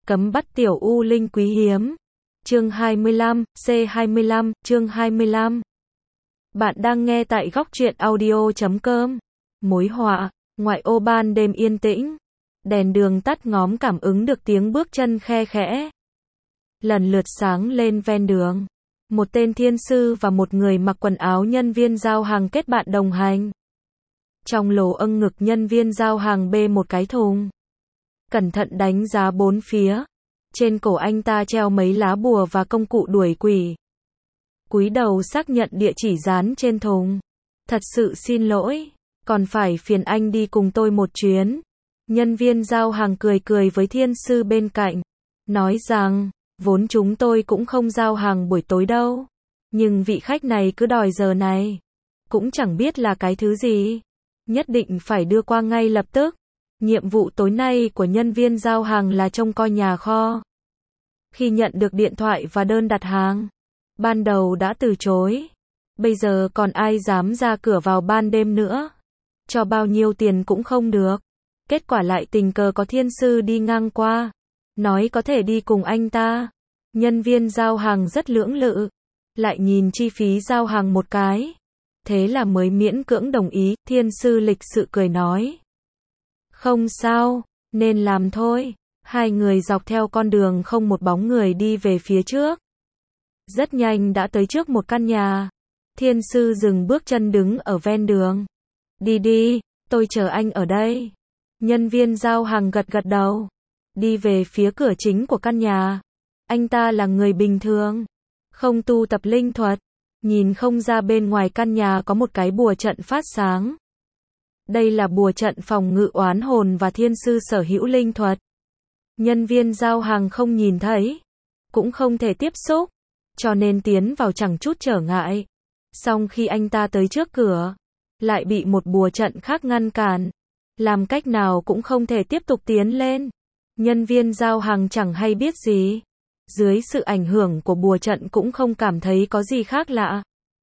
Cấm bắt tiểu u linh quý hiếm. Chương 25, C25, chương 25. Bạn đang nghe tại góc truyện audio.com. Mối họa, ngoại ô ban đêm yên tĩnh. Đèn đường tắt ngóm cảm ứng được tiếng bước chân khe khẽ. Lần lượt sáng lên ven đường. Một tên thiên sư và một người mặc quần áo nhân viên giao hàng kết bạn đồng hành. Trong lỗ âng ngực nhân viên giao hàng bê một cái thùng. Cẩn thận đánh giá bốn phía. Trên cổ anh ta treo mấy lá bùa và công cụ đuổi quỷ. Cúi đầu xác nhận địa chỉ dán trên thùng. Thật sự xin lỗi, còn phải phiền anh đi cùng tôi một chuyến. Nhân viên giao hàng cười cười với thiên sư bên cạnh. Nói rằng, vốn chúng tôi cũng không giao hàng buổi tối đâu. Nhưng vị khách này cứ đòi giờ này. Cũng chẳng biết là cái thứ gì. Nhất định phải đưa qua ngay lập tức. Nhiệm vụ tối nay của nhân viên giao hàng là trông coi nhà kho. Khi nhận được điện thoại và đơn đặt hàng, ban đầu đã từ chối. Bây giờ còn ai dám ra cửa vào ban đêm nữa. Cho bao nhiêu tiền cũng không được. Kết quả lại tình cờ có thiên sư đi ngang qua. Nói có thể đi cùng anh ta. Nhân viên giao hàng rất lưỡng lự. Lại nhìn chi phí giao hàng một cái. Thế là mới miễn cưỡng đồng ý. Thiên sư lịch sự cười nói. Không sao, nên làm thôi. Hai người dọc theo con đường không một bóng người đi về phía trước. Rất nhanh đã tới trước một căn nhà. Thiên sư dừng bước chân đứng ở ven đường. Đi đi, tôi chờ anh ở đây. Nhân viên giao hàng gật gật đầu. Đi về phía cửa chính của căn nhà. Anh ta là người bình thường. Không tu tập linh thuật. Nhìn không ra bên ngoài căn nhà có một cái bùa trận phát sáng. Đây là bùa trận phòng ngự oán hồn và thiên sư sở hữu linh thuật. Nhân viên giao hàng không nhìn thấy, cũng không thể tiếp xúc, cho nên tiến vào chẳng chút trở ngại. Song khi anh ta tới trước cửa, lại bị một bùa trận khác ngăn cản. Làm cách nào cũng không thể tiếp tục tiến lên. Nhân viên giao hàng chẳng hay biết gì. Dưới sự ảnh hưởng của bùa trận cũng không cảm thấy có gì khác lạ.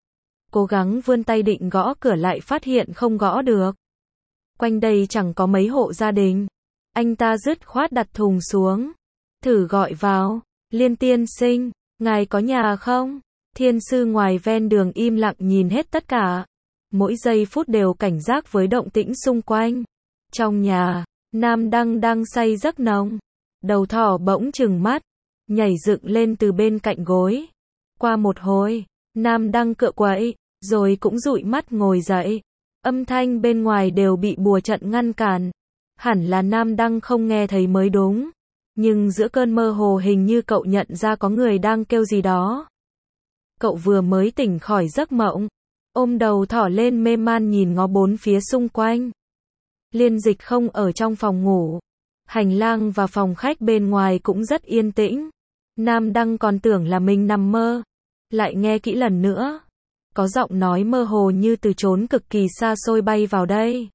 Cố gắng vươn tay định gõ cửa lại phát hiện không gõ được. Quanh đây chẳng có mấy hộ gia đình. Anh ta dứt khoát đặt thùng xuống. Thử gọi vào. Liên tiên sinh, ngài có nhà không? Thiên sư ngoài ven đường im lặng nhìn hết tất cả. Mỗi giây phút đều cảnh giác với động tĩnh xung quanh. Trong nhà, Nam Đăng đang say giấc nồng. Đầu thỏ bỗng trừng mắt. Nhảy dựng lên từ bên cạnh gối. Qua một hồi, Nam Đăng cựa quậy, rồi cũng dụi mắt ngồi dậy. Âm thanh bên ngoài đều bị bùa trận ngăn cản. Hẳn là Nam Đăng không nghe thấy mới đúng. Nhưng giữa cơn mơ hồ hình như cậu nhận ra có người đang kêu gì đó. Cậu vừa mới tỉnh khỏi giấc mộng. Ôm đầu thỏ lên mê man nhìn ngó bốn phía xung quanh. Liên Dịch không ở trong phòng ngủ. Hành lang và phòng khách bên ngoài cũng rất yên tĩnh. Nam Đăng còn tưởng là mình nằm mơ. Lại nghe kỹ lần nữa. Có giọng nói mơ hồ như từ chốn cực kỳ xa xôi bay vào đây.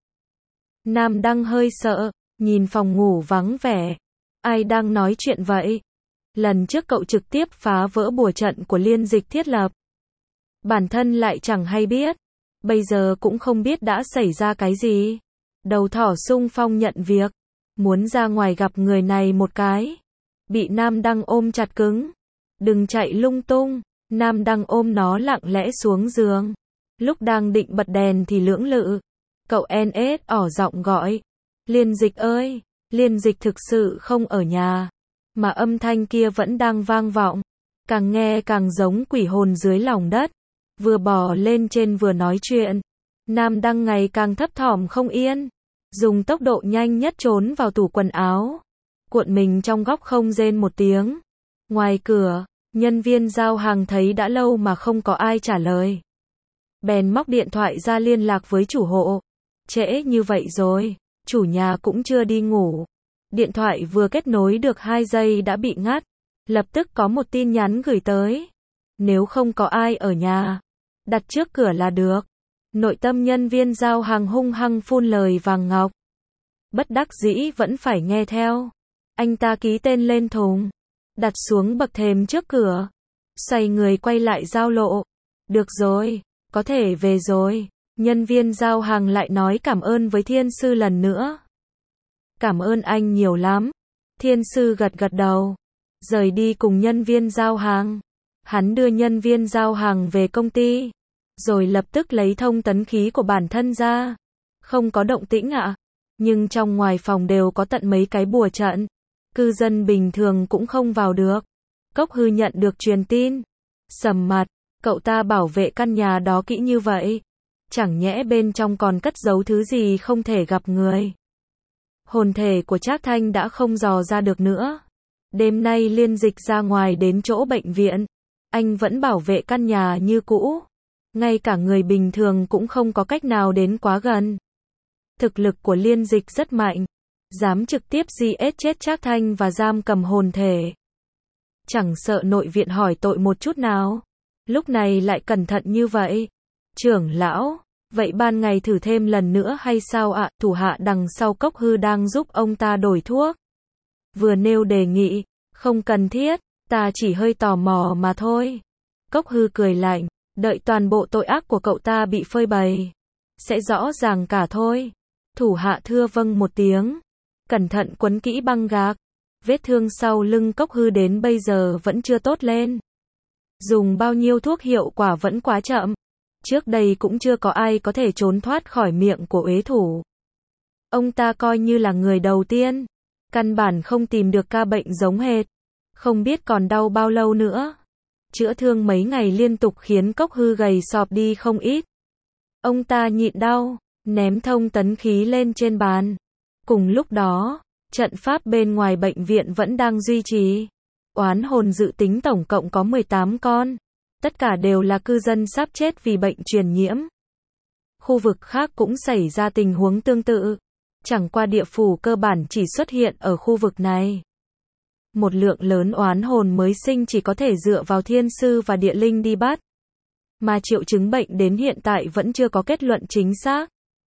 Nam Đăng hơi sợ, nhìn phòng ngủ vắng vẻ. Ai đang nói chuyện vậy? Lần trước cậu trực tiếp phá vỡ bùa trận của Liên Dịch thiết lập. Bản thân lại chẳng hay biết. Bây giờ cũng không biết đã xảy ra cái gì. Đầu thỏ xung phong nhận việc. Muốn ra ngoài gặp người này một cái. Bị Nam Đăng ôm chặt cứng. Đừng chạy lung tung. Nam Đăng ôm nó lặng lẽ xuống giường. Lúc đang định bật đèn thì lưỡng lự. Cậu NS ỏ giọng gọi. Liên Dịch ơi, Liên Dịch thực sự không ở nhà. Mà âm thanh kia vẫn đang vang vọng. Càng nghe càng giống quỷ hồn dưới lòng đất. Vừa bò lên trên vừa nói chuyện. Nam Đăng ngày càng thấp thỏm không yên. Dùng tốc độ nhanh nhất trốn vào tủ quần áo. Cuộn mình trong góc không rên một tiếng. Ngoài cửa, nhân viên giao hàng thấy đã lâu mà không có ai trả lời. Bèn móc điện thoại ra liên lạc với chủ hộ. Trễ như vậy rồi, chủ nhà cũng chưa đi ngủ. Điện thoại vừa kết nối được 2 giây đã bị ngắt. Lập tức có một tin nhắn gửi tới. Nếu không có ai ở nhà, đặt trước cửa là được. Nội tâm nhân viên giao hàng hung hăng phun lời vàng ngọc. Bất đắc dĩ vẫn phải nghe theo. Anh ta ký tên lên thùng. Đặt xuống bậc thềm trước cửa. Xoay người quay lại giao lộ. Được rồi, có thể về rồi. Nhân viên giao hàng lại nói cảm ơn với thiên sư lần nữa. Cảm ơn anh nhiều lắm. Thiên sư gật gật đầu, rời đi cùng nhân viên giao hàng. Hắn đưa nhân viên giao hàng về công ty, rồi lập tức lấy thông tấn khí của bản thân ra. Không có động tĩnh ạ, nhưng trong ngoài phòng đều có tận mấy cái bùa trận. Cư dân bình thường cũng không vào được. Cốc Hư nhận được truyền tin, sầm mặt, cậu ta bảo vệ căn nhà đó kỹ như vậy. Chẳng nhẽ bên trong còn cất giấu thứ gì không thể gặp người. Hồn thể của Trác Thanh đã không dò ra được nữa. Đêm nay Liên Dịch ra ngoài đến chỗ bệnh viện. Anh vẫn bảo vệ căn nhà như cũ. Ngay cả người bình thường cũng không có cách nào đến quá gần. Thực lực của Liên Dịch rất mạnh. Dám trực tiếp giết chết Trác Thanh và giam cầm hồn thể. Chẳng sợ nội viện hỏi tội một chút nào. Lúc này lại cẩn thận như vậy. Trưởng lão, vậy ban ngày thử thêm lần nữa hay sao ạ? Thủ hạ đằng sau Cốc Hư đang giúp ông ta đổi thuốc. Vừa nêu đề nghị, không cần thiết, ta chỉ hơi tò mò mà thôi. Cốc Hư cười lạnh, đợi toàn bộ tội ác của cậu ta bị phơi bày. Sẽ rõ ràng cả thôi. Thủ hạ thưa vâng một tiếng. Cẩn thận quấn kỹ băng gạc. Vết thương sau lưng Cốc Hư đến bây giờ vẫn chưa tốt lên. Dùng bao nhiêu thuốc hiệu quả vẫn quá chậm. Trước đây cũng chưa có ai có thể trốn thoát khỏi miệng của uế thủ. Ông ta coi như là người đầu tiên. Căn bản không tìm được ca bệnh giống hệt. Không biết còn đau bao lâu nữa. Chữa thương mấy ngày liên tục khiến Cốc Hư gầy sọp đi không ít. Ông ta nhịn đau, ném thông tấn khí lên trên bàn. Cùng lúc đó, trận pháp bên ngoài bệnh viện vẫn đang duy trì. Oán hồn dự tính tổng cộng có 18 con. Tất cả đều là cư dân sắp chết vì bệnh truyền nhiễm. Khu vực khác cũng xảy ra tình huống tương tự. Chẳng qua địa phủ cơ bản chỉ xuất hiện ở khu vực này. Một lượng lớn oán hồn mới sinh chỉ có thể dựa vào thiên sư và địa linh đi bắt. Mà triệu chứng bệnh đến hiện tại vẫn chưa có kết luận chính xác.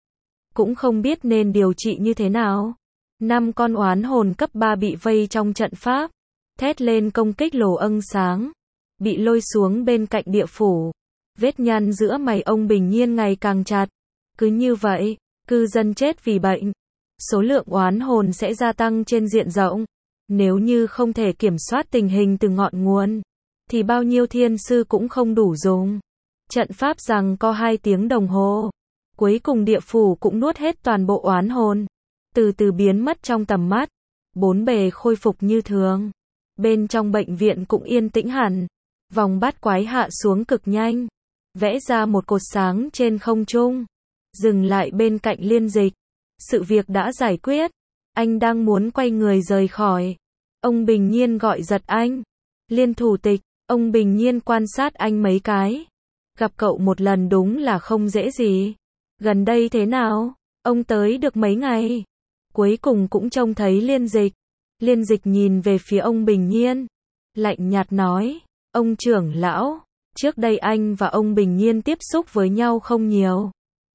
Cũng không biết nên điều trị như thế nào. 5 con oán hồn cấp 3 bị vây trong trận pháp. Thét lên công kích lồ âng sáng. Bị lôi xuống bên cạnh địa phủ. Vết nhăn giữa mày ông Bình Nhiên ngày càng chặt. Cứ như vậy, cư dân chết vì bệnh. Số lượng oán hồn sẽ gia tăng trên diện rộng. Nếu như không thể kiểm soát tình hình từ ngọn nguồn, thì bao nhiêu thiên sư cũng không đủ dùng. Trận pháp giằng co 2 tiếng đồng hồ. Cuối cùng địa phủ cũng nuốt hết toàn bộ oán hồn. Từ từ biến mất trong tầm mắt. Bốn bề khôi phục như thường. Bên trong bệnh viện cũng yên tĩnh hẳn. Vòng bát quái hạ xuống cực nhanh. Vẽ ra một cột sáng trên không trung. Dừng lại bên cạnh Liên Dịch. Sự việc đã giải quyết. Anh đang muốn quay người rời khỏi. Ông Bình Nhiên gọi giật anh. Liên thủ tịch, ông Bình Nhiên quan sát anh mấy cái. Gặp cậu một lần đúng là không dễ gì. Gần đây thế nào? Ông tới được mấy ngày? Cuối cùng cũng trông thấy Liên Dịch. Liên Dịch nhìn về phía ông Bình Nhiên. Lạnh nhạt nói, ông trưởng lão, trước đây anh và ông Bình Nhiên tiếp xúc với nhau không nhiều.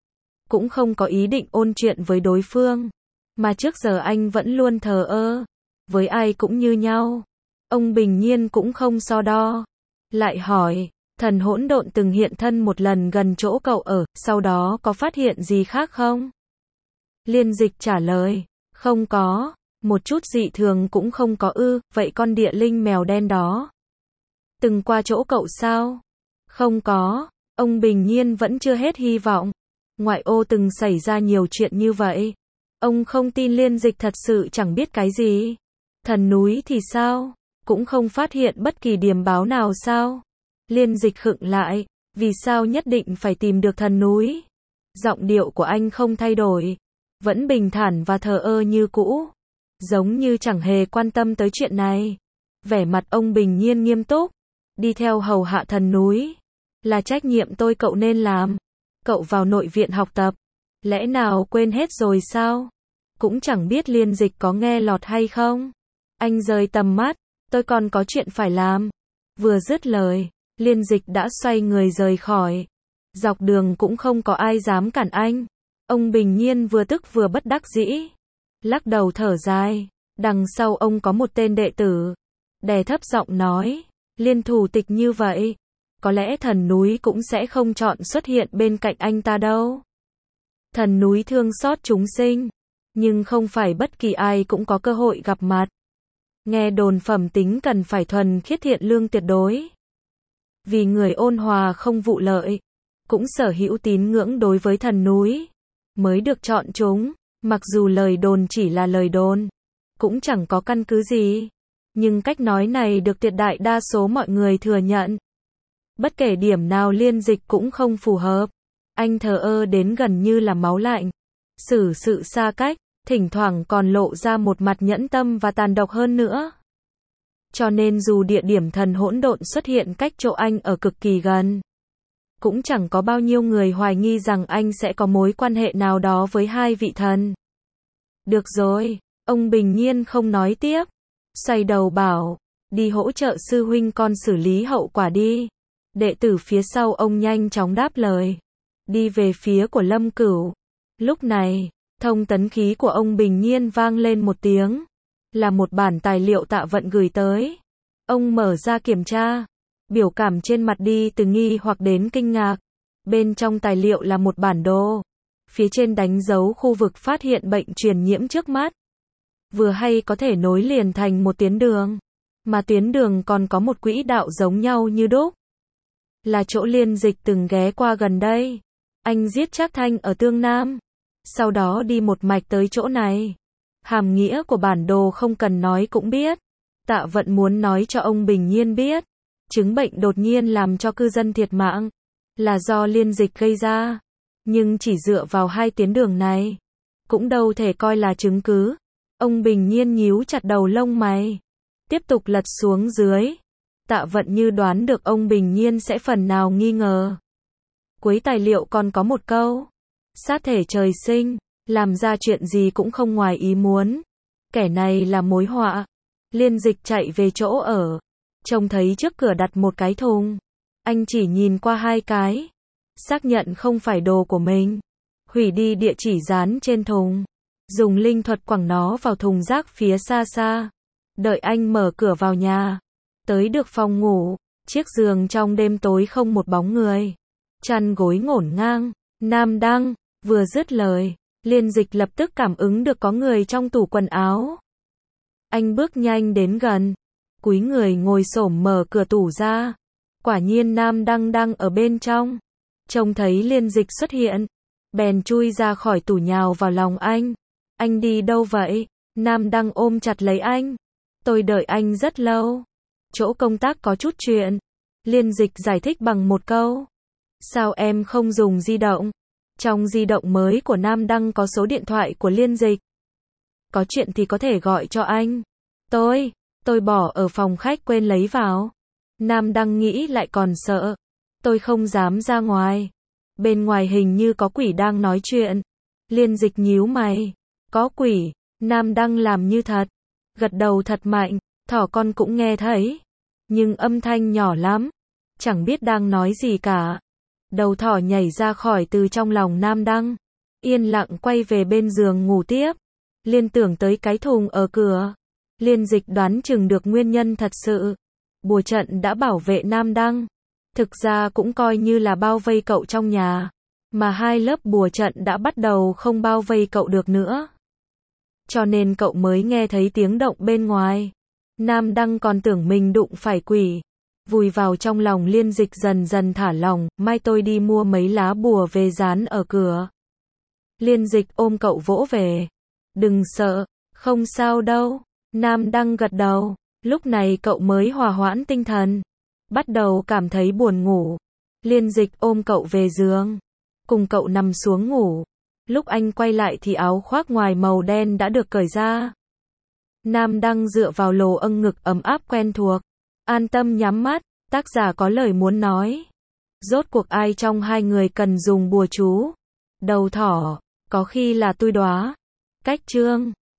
Cũng không có ý định ôn chuyện với đối phương. Mà trước giờ anh vẫn luôn thờ ơ. Với ai cũng như nhau. Ông Bình Nhiên cũng không so đo. Lại hỏi, thần hỗn độn từng hiện thân một lần gần chỗ cậu ở, sau đó có phát hiện gì khác không? Liên Dịch trả lời, không có, một chút dị thường cũng không có ư, vậy con địa linh mèo đen đó từng qua chỗ cậu sao? Không có, ông Bình Nhiên vẫn chưa hết hy vọng. Ngoại ô từng xảy ra nhiều chuyện như vậy. Ông không tin Liên Dịch thật sự chẳng biết cái gì. Thần núi thì sao? Cũng không phát hiện bất kỳ điểm báo nào sao? Liên Dịch khựng lại, vì sao nhất định phải tìm được thần núi? Giọng điệu của anh không thay đổi, vẫn bình thản và thờ ơ như cũ, giống như chẳng hề quan tâm tới chuyện này. Vẻ mặt ông Bình Nhiên nghiêm túc, đi theo hầu hạ thần núi, là trách nhiệm tôi cậu nên làm. Cậu vào nội viện học tập, lẽ nào quên hết rồi sao? Cũng chẳng biết Liên Dịch có nghe lọt hay không. Anh rời tầm mắt, tôi còn có chuyện phải làm. Vừa dứt lời, Liên Dịch đã xoay người rời khỏi. Dọc đường cũng không có ai dám cản anh. Ông Bình Nhiên vừa tức vừa bất đắc dĩ. Lắc đầu thở dài. Đằng sau ông có một tên đệ tử. Đè thấp giọng nói, Liên thủ tịch như vậy, có lẽ thần núi cũng sẽ không chọn xuất hiện bên cạnh anh ta đâu. Thần núi thương xót chúng sinh, nhưng không phải bất kỳ ai cũng có cơ hội gặp mặt. Nghe đồn phẩm tính cần phải thuần khiết thiện lương tuyệt đối. Vì người ôn hòa không vụ lợi, cũng sở hữu tín ngưỡng đối với thần núi, mới được chọn chúng. Mặc dù lời đồn chỉ là lời đồn, cũng chẳng có căn cứ gì, nhưng cách nói này được tuyệt đại đa số mọi người thừa nhận. Bất kể điểm nào Liên Dịch cũng không phù hợp. Anh thờ ơ đến gần như là máu lạnh, xử sự xa cách, thỉnh thoảng còn lộ ra một mặt nhẫn tâm và tàn độc hơn nữa. Cho nên dù địa điểm thần hỗn độn xuất hiện cách chỗ anh ở cực kỳ gần, cũng chẳng có bao nhiêu người hoài nghi rằng anh sẽ có mối quan hệ nào đó với hai vị thần. Được rồi, ông bình nhiên không nói tiếp, xoay đầu bảo, đi hỗ trợ sư huynh con xử lý hậu quả đi. Đệ tử phía sau ông nhanh chóng đáp lời, đi về phía của Lâm Cửu. Lúc này, thông tấn khí của ông bình nhiên vang lên một tiếng, là một bản tài liệu Tạ Vận gửi tới. Ông mở ra kiểm tra, biểu cảm trên mặt đi từ nghi hoặc đến kinh ngạc. Bên trong tài liệu là một bản đồ, phía trên đánh dấu khu vực phát hiện bệnh truyền nhiễm trước mắt. Vừa hay có thể nối liền thành một tuyến đường, mà tuyến đường còn có một quỹ đạo giống nhau như đúc. Là chỗ Liên Dịch từng ghé qua gần đây. Anh giết Trác Thanh ở Tương Nam, sau đó đi một mạch tới chỗ này. Hàm nghĩa của bản đồ không cần nói cũng biết. Tạ Vận muốn nói cho ông bình nhiên biết, chứng bệnh đột nhiên làm cho cư dân thiệt mạng, là do Liên Dịch gây ra. Nhưng chỉ dựa vào hai tuyến đường này, cũng đâu thể coi là chứng cứ. Ông bình nhiên nhíu chặt đầu lông mày, tiếp tục lật xuống dưới. Tạ Vận như đoán được ông bình nhiên sẽ phần nào nghi ngờ. Cuối tài liệu còn có một câu, sát thể trời sinh, làm ra chuyện gì cũng không ngoài ý muốn. Kẻ này là mối họa. Liên Dịch chạy về chỗ ở, trông thấy trước cửa đặt một cái thùng. Anh chỉ nhìn qua hai cái, xác nhận không phải đồ của mình, hủy đi địa chỉ dán trên thùng, dùng linh thuật quẳng nó vào thùng rác phía xa xa. Đợi anh mở cửa vào nhà, tới được phòng ngủ, chiếc giường trong đêm tối không một bóng người, chăn gối ngổn ngang. Nam Đăng, vừa dứt lời, Liên Dịch lập tức cảm ứng được có người trong tủ quần áo. Anh bước nhanh đến gần, cúi người ngồi xổm mở cửa tủ ra. Quả nhiên Nam Đăng đang ở bên trong. Trông thấy Liên Dịch xuất hiện, bèn chui ra khỏi tủ nhào vào lòng anh. Anh đi đâu vậy? Nam Đăng ôm chặt lấy anh. Tôi đợi anh rất lâu. Chỗ công tác có chút chuyện. Liên Dịch giải thích bằng một câu. Sao em không dùng di động? Trong di động mới của Nam Đăng có số điện thoại của Liên Dịch. Có chuyện thì có thể gọi cho anh. Tôi bỏ ở phòng khách quên lấy vào. Nam Đăng nghĩ lại còn sợ. Tôi không dám ra ngoài. Bên ngoài hình như có quỷ đang nói chuyện. Liên Dịch nhíu mày. Có quỷ? Nam Đăng làm như thật. Gật đầu thật mạnh. Thỏ con cũng nghe thấy. Nhưng âm thanh nhỏ lắm. Chẳng biết đang nói gì cả. Đầu thỏ nhảy ra khỏi từ trong lòng Nam Đăng. Yên lặng quay về bên giường ngủ tiếp. Liên tưởng tới cái thùng ở cửa. Liên Dịch đoán chừng được nguyên nhân thật sự. Bùa trận đã bảo vệ Nam Đăng. Thực ra cũng coi như là bao vây cậu trong nhà. Mà hai lớp bùa trận đã bắt đầu không bao vây cậu được nữa. Cho nên cậu mới nghe thấy tiếng động bên ngoài. Nam Đăng còn tưởng mình đụng phải quỷ. Vùi vào trong lòng Liên Dịch dần dần thả lỏng. Mai tôi đi mua mấy lá bùa về dán ở cửa. Liên Dịch ôm cậu vỗ về. Đừng sợ, không sao đâu. Nam Đăng gật đầu. Lúc này cậu mới hòa hoãn tinh thần. Bắt đầu cảm thấy buồn ngủ. Liên Dịch ôm cậu về giường, cùng cậu nằm xuống ngủ. Lúc anh quay lại thì áo khoác ngoài màu đen đã được cởi ra. Nam Đăng dựa vào lồ âng ngực ấm áp quen thuộc. An tâm nhắm mắt, tác giả có lời muốn nói. Rốt cuộc ai trong hai người cần dùng bùa chú? Đầu thỏ, có khi là tôi đoá. Cách chương